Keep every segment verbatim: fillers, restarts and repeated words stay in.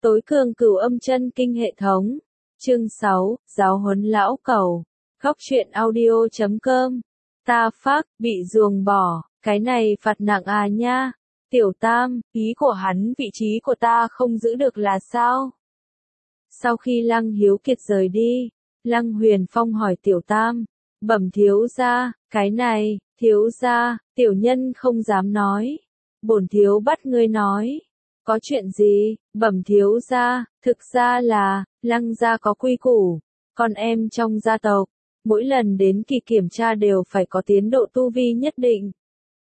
Tối cường cửu âm chân kinh hệ thống. Chương sáu, giáo huấn lão cẩu. Góc truyện audio chấm com. Ta phác, bị ruồng bỏ, cái này phạt nặng à nha. Tiểu Tam, ý của hắn vị trí của ta không giữ được là sao? Sau khi Lăng Hiếu Kiệt rời đi, Lăng Huyền Phong hỏi Tiểu Tam, bẩm thiếu gia, cái này, thiếu gia, tiểu nhân không dám nói. Bổn thiếu bắt ngươi nói. Có chuyện gì, bẩm thiếu gia, thực ra là, Lăng gia có quy củ, con em trong gia tộc, mỗi lần đến kỳ kiểm tra đều phải có tiến độ tu vi nhất định.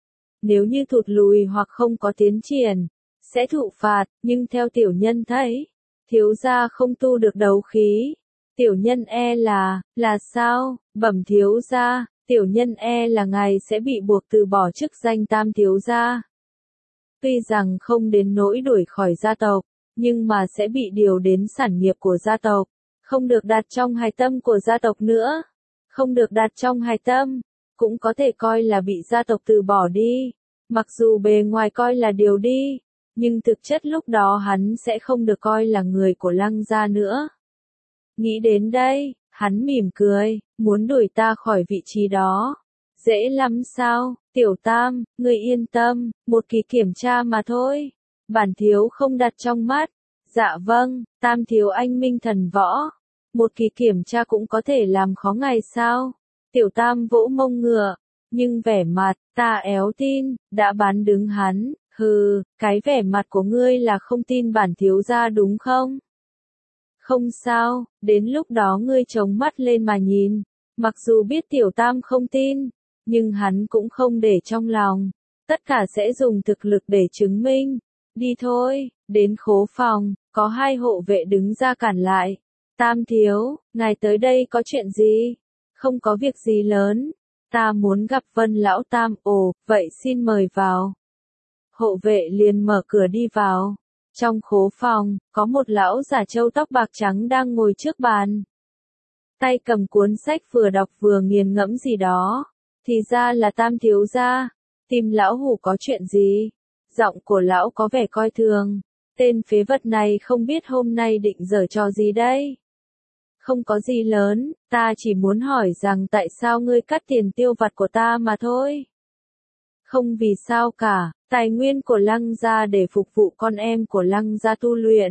Nếu như thụt lùi hoặc không có tiến triển, sẽ thụ phạt, nhưng theo tiểu nhân thấy, thiếu gia không tu được đấu khí. Tiểu nhân e là, là sao, bẩm thiếu gia, tiểu nhân e là ngài sẽ bị buộc từ bỏ chức danh tam thiếu gia. Tuy rằng không đến nỗi đuổi khỏi gia tộc, nhưng mà sẽ bị điều đến sản nghiệp của gia tộc, không được đặt trong hài tâm của gia tộc nữa. Không được đặt trong hài tâm, cũng có thể coi là bị gia tộc từ bỏ đi. Mặc dù bề ngoài coi là điều đi, nhưng thực chất lúc đó hắn sẽ không được coi là người của Lăng gia nữa. Nghĩ đến đây, hắn mỉm cười, muốn đuổi ta khỏi vị trí đó. Dễ lắm sao, Tiểu Tam, ngươi yên tâm, một kỳ kiểm tra mà thôi. Bản thiếu không đặt trong mắt. Dạ vâng, Tam thiếu anh minh thần võ. Một kỳ kiểm tra cũng có thể làm khó ngài sao? Tiểu Tam vỗ mông ngựa, nhưng vẻ mặt, ta éo tin, đã bán đứng hắn. Hừ, cái vẻ mặt của ngươi là không tin bản thiếu gia đúng không? Không sao, đến lúc đó ngươi chống mắt lên mà nhìn. Mặc dù biết Tiểu Tam không tin, nhưng hắn cũng không để trong lòng. Tất cả sẽ dùng thực lực để chứng minh. Đi thôi, đến khố phòng, có hai hộ vệ đứng ra cản lại. Tam thiếu, ngài tới đây có chuyện gì? Không có việc gì lớn. Ta muốn gặp Vân lão Tam. Ồ, vậy xin mời vào. Hộ vệ liền mở cửa đi vào. Trong khố phòng, có một lão già trâu tóc bạc trắng đang ngồi trước bàn. Tay cầm cuốn sách vừa đọc vừa nghiền ngẫm gì đó. Thì ra là Tam thiếu gia. Tìm lão hủ có chuyện gì? Giọng của lão có vẻ coi thường. Tên phế vật này không biết hôm nay định giở trò gì đây? Không có gì lớn, ta chỉ muốn hỏi rằng tại sao ngươi cắt tiền tiêu vặt của ta mà thôi. Không vì sao cả, tài nguyên của Lăng gia để phục vụ con em của Lăng gia tu luyện.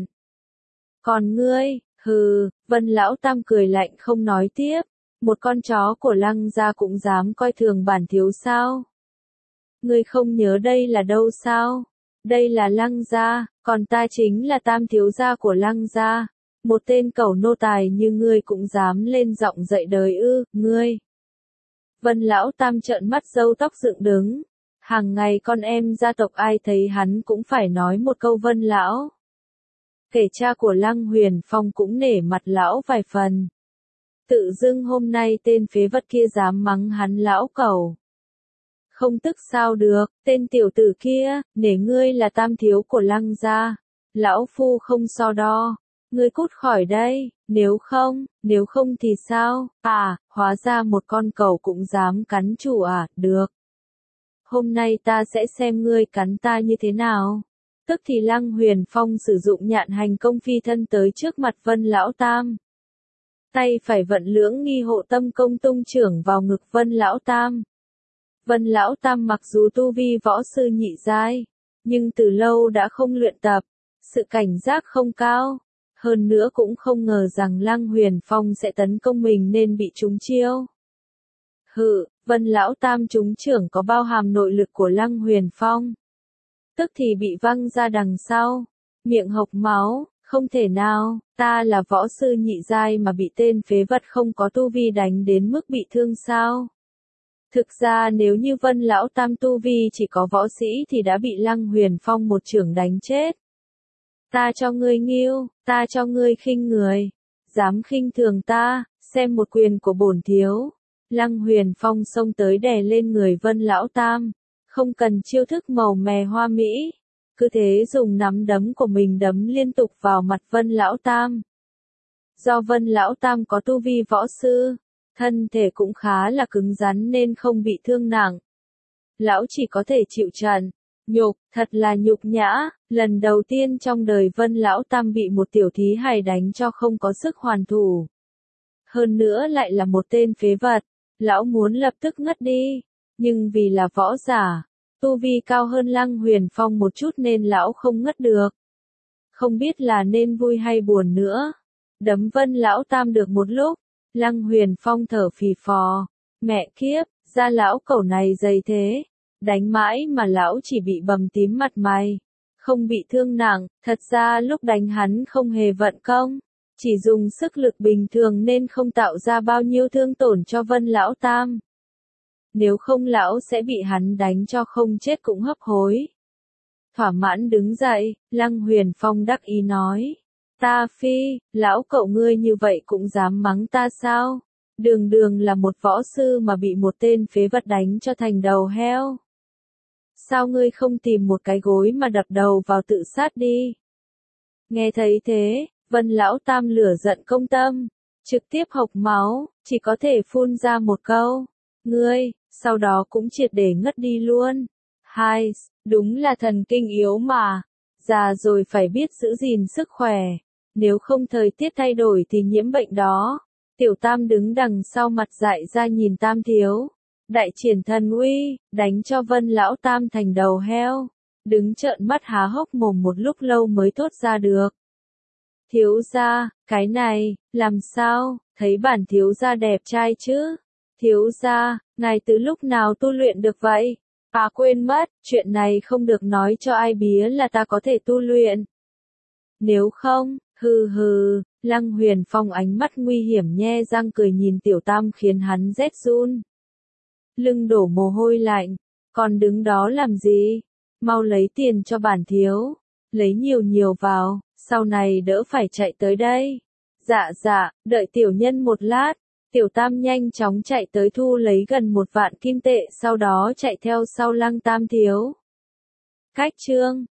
Còn ngươi, hừ, Vân lão Tam cười lạnh không nói tiếp. Một con chó của Lăng gia cũng dám coi thường bản thiếu sao? Ngươi không nhớ đây là đâu sao? Đây là Lăng gia, còn ta chính là Tam thiếu gia của Lăng gia. Một tên cẩu nô tài như ngươi cũng dám lên giọng dạy đời ư, ngươi. Vân lão Tam trợn mắt râu tóc dựng đứng. Hàng ngày con em gia tộc ai thấy hắn cũng phải nói một câu Vân lão. Kể cha của Lăng Huyền Phong cũng nể mặt lão vài phần. Tự dưng hôm nay tên phế vật kia dám mắng hắn lão cẩu. Không tức sao được, tên tiểu tử kia, nể ngươi là Tam thiếu của Lăng gia. Lão phu không so đo. Ngươi cút khỏi đây, nếu không, nếu không thì sao? À, hóa ra một con cẩu cũng dám cắn chủ à, được. Hôm nay ta sẽ xem ngươi cắn ta như thế nào. Tức thì Lăng Huyền Phong sử dụng nhạn hành công phi thân tới trước mặt Vân lão Tam. Tay phải vận lưỡng nghi hộ tâm công tung trưởng vào ngực Vân lão Tam. Vân lão Tam mặc dù tu vi võ sư nhị giai, nhưng từ lâu đã không luyện tập, sự cảnh giác không cao. Hơn nữa cũng không ngờ rằng Lăng Huyền Phong sẽ tấn công mình nên bị trúng chiêu. Hự, Vân lão Tam trúng trưởng có bao hàm nội lực của Lăng Huyền Phong. Tức thì bị văng ra đằng sau, miệng hộc máu, không thể nào, ta là võ sư nhị giai mà bị tên phế vật không có tu vi đánh đến mức bị thương sao? Thực ra nếu như Vân lão Tam tu vi chỉ có võ sĩ thì đã bị Lăng Huyền Phong một chưởng đánh chết. Ta cho ngươi nghiêu, ta cho ngươi khinh người. Dám khinh thường ta, xem một quyền của bổn thiếu. Lăng Huyền Phong xông tới đè lên người Vân lão Tam. Không cần chiêu thức màu mè hoa mỹ. Cứ thế dùng nắm đấm của mình đấm liên tục vào mặt Vân lão Tam. Do Vân lão Tam có tu vi võ sư, thân thể cũng khá là cứng rắn nên không bị thương nặng. Lão chỉ có thể chịu trận. Nhục, thật là nhục nhã, lần đầu tiên trong đời Vân Lão Tam bị một tiểu thí hài đánh cho không có sức hoàn thủ. Hơn nữa lại là một tên phế vật, lão muốn lập tức ngất đi, nhưng vì là võ giả, tu vi cao hơn Lăng Huyền Phong một chút nên lão không ngất được. Không biết là nên vui hay buồn nữa. Đấm Vân Lão Tam được một lúc, Lăng Huyền Phong thở phì phò, mẹ kiếp, da lão cẩu này dày thế, đánh mãi mà lão chỉ bị bầm tím mặt mày, không bị thương nặng, thật ra lúc đánh hắn không hề vận công, chỉ dùng sức lực bình thường nên không tạo ra bao nhiêu thương tổn cho Vân Lão Tam. Nếu không lão sẽ bị hắn đánh cho không chết cũng hấp hối. Thỏa mãn đứng dậy, Lăng Huyền Phong đắc ý nói. Ta phi, lão cậu ngươi như vậy cũng dám mắng ta sao? Đường đường là một võ sư mà bị một tên phế vật đánh cho thành đầu heo. Sao ngươi không tìm một cái gối mà đập đầu vào tự sát đi? Nghe thấy thế, Vân Lão Tam lửa giận công tâm, trực tiếp hộc máu, chỉ có thể phun ra một câu. Ngươi, sau đó cũng triệt để ngất đi luôn. Hai, đúng là thần kinh yếu mà. Già rồi phải biết giữ gìn sức khỏe. Nếu không thời tiết thay đổi thì nhiễm bệnh đó. Tiểu Tam đứng đằng sau mặt dại ra nhìn Tam Thiếu. Đại triển thần uy, đánh cho Vân Lão Tam thành đầu heo. Đứng trợn mắt há hốc mồm một lúc lâu mới thốt ra được. Thiếu gia, cái này, làm sao, thấy bản thiếu gia đẹp trai chứ? Thiếu gia, ngài từ lúc nào tu luyện được vậy? À quên mất, chuyện này không được nói cho ai biết là ta có thể tu luyện. Nếu không, hừ hừ, Lăng Huyền Phong ánh mắt nguy hiểm nhe răng cười nhìn Tiểu Tam khiến hắn rét run. Lưng đổ mồ hôi lạnh, còn đứng đó làm gì? Mau lấy tiền cho bản thiếu, lấy nhiều nhiều vào, sau này đỡ phải chạy tới đây. Dạ dạ, đợi tiểu nhân một lát. Tiểu Tam nhanh chóng chạy tới thu lấy gần một vạn kim tệ sau đó chạy theo sau Lăng Tam Thiếu. Cách chương